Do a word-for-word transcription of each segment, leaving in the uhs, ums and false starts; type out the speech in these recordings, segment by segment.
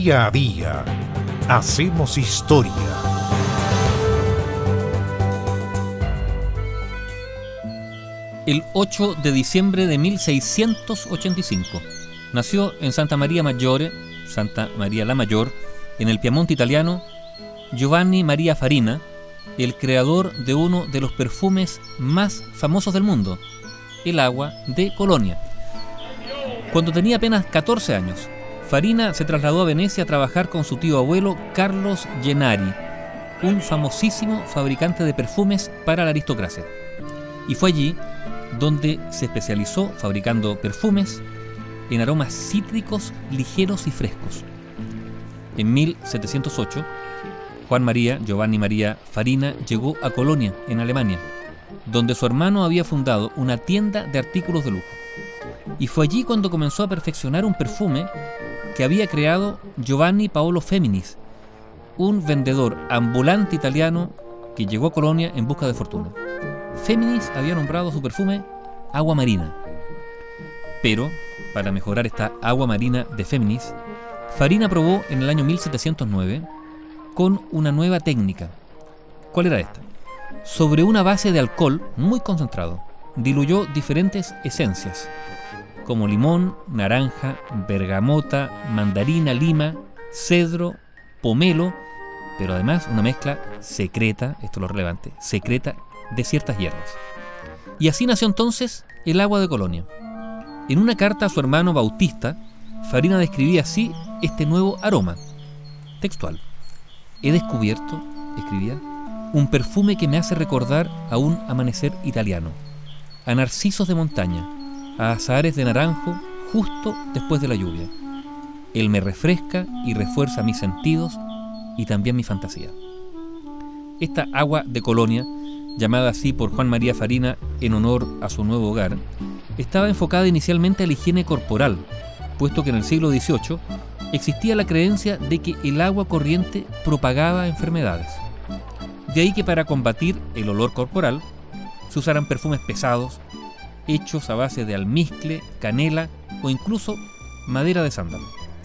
Día a día hacemos historia. El ocho de diciembre de mil seiscientos ochenta y cinco nació en Santa Maria Maggiore, Santa María la Mayor, en el Piamonte italiano, Giovanni Maria Farina, el creador de uno de los perfumes más famosos del mundo, el agua de Colonia. Cuando tenía apenas catorce años, Farina se trasladó a Venecia a trabajar con su tío abuelo Carlos Gennari, un famosísimo fabricante de perfumes para la aristocracia. Y fue allí donde se especializó fabricando perfumes en aromas cítricos, ligeros y frescos. En mil setecientos ocho, Juan María, Giovanni Maria Farina, llegó a Colonia, en Alemania, donde su hermano había fundado una tienda de artículos de lujo. Y fue allí cuando comenzó a perfeccionar un perfume que había creado Giovanni Paolo Feminis, un vendedor ambulante italiano que llegó a Colonia en busca de fortuna. Feminis había nombrado su perfume agua marina. Pero, para mejorar esta agua marina de Feminis, Farina probó en el año mil setecientos nueve con una nueva técnica. ¿Cuál era esta? Sobre una base de alcohol muy concentrado, diluyó diferentes esencias, como limón, naranja, bergamota, mandarina, lima, cedro, pomelo, pero además una mezcla secreta, esto es lo relevante, secreta de ciertas hierbas. Y así nació entonces el agua de Colonia. En una carta a su hermano Bautista, Farina describía así este nuevo aroma. Textual: he descubierto, escribía, un perfume que me hace recordar a un amanecer italiano, a narcisos de montaña, a azahares de naranjo justo después de la lluvia. Él me refresca y refuerza mis sentidos y también mi fantasía. Esta agua de Colonia, llamada así por Juan María Farina en honor a su nuevo hogar, estaba enfocada inicialmente a la higiene corporal, puesto que en el siglo dieciocho existía la creencia de que el agua corriente propagaba enfermedades. De ahí que para combatir el olor corporal se usaran perfumes pesados, hechos a base de almizcle, canela o incluso madera de sándalo.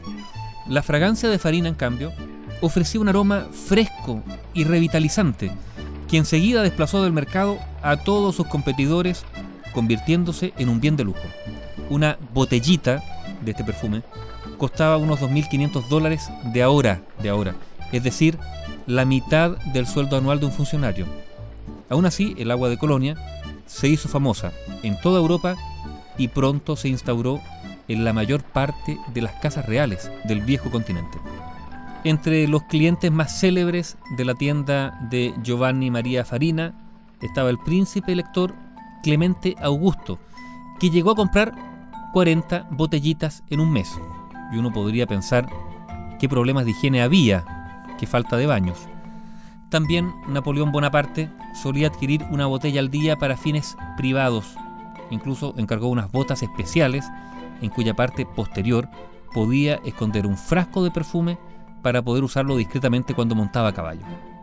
La fragancia de Farina, en cambio, ofrecía un aroma fresco y revitalizante que enseguida desplazó del mercado a todos sus competidores, convirtiéndose en un bien de lujo. Una botellita de este perfume costaba unos dos mil quinientos dólares de ahora, de ahora, es decir, la mitad del sueldo anual de un funcionario. Aún así, el agua de Colonia se hizo famosa en toda Europa y pronto se instauró en la mayor parte de las casas reales del viejo continente. Entre los clientes más célebres de la tienda de Giovanni Maria Farina estaba el príncipe elector Clemente Augusto, que llegó a comprar cuarenta botellitas en un mes. Y uno podría pensar qué problemas de higiene había, qué falta de baños. También Napoleón Bonaparte solía adquirir una botella al día para fines privados. Incluso encargó unas botas especiales en cuya parte posterior podía esconder un frasco de perfume para poder usarlo discretamente cuando montaba a caballo.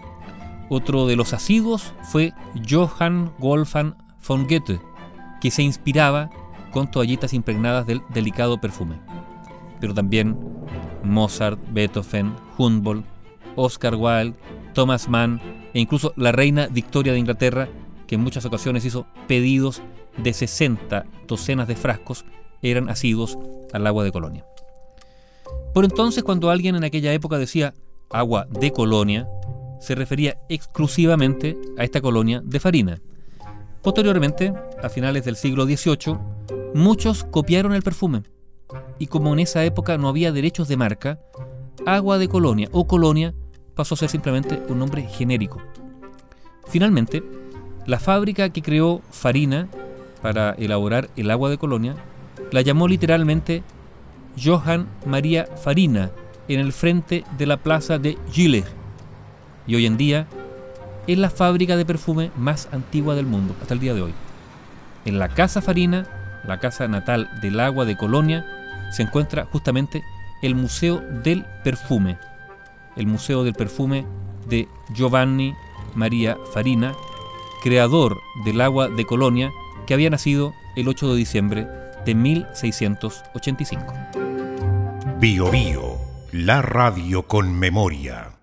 Otro de los asiduos fue Johann Wolfgang von Goethe, que se inspiraba con toallitas impregnadas del delicado perfume. Pero también Mozart, Beethoven, Humboldt, Oscar Wilde, Thomas Mann e incluso la reina Victoria de Inglaterra, que en muchas ocasiones hizo pedidos de sesenta docenas de frascos, eran asiduos al agua de Colonia. Por entonces, cuando alguien en aquella época decía agua de Colonia, se refería exclusivamente a esta colonia de Farina. Posteriormente, a finales del siglo dieciocho, muchos copiaron el perfume, y como en esa época no había derechos de marca, agua de Colonia o Colonia pasó a ser simplemente un nombre genérico. Finalmente, la fábrica que creó Farina para elaborar el agua de Colonia la llamó literalmente Johann Maria Farina en el frente de la plaza de Giles, y hoy en día es la fábrica de perfume más antigua del mundo hasta el día de hoy. En la Casa Farina, la casa natal del agua de Colonia, se encuentra justamente el Museo del Perfume, el Museo del Perfume de Giovanni Maria Farina, creador del agua de Colonia, que había nacido el ocho de diciembre de mil seiscientos ochenta y cinco. Bio Bio, La radio con memoria.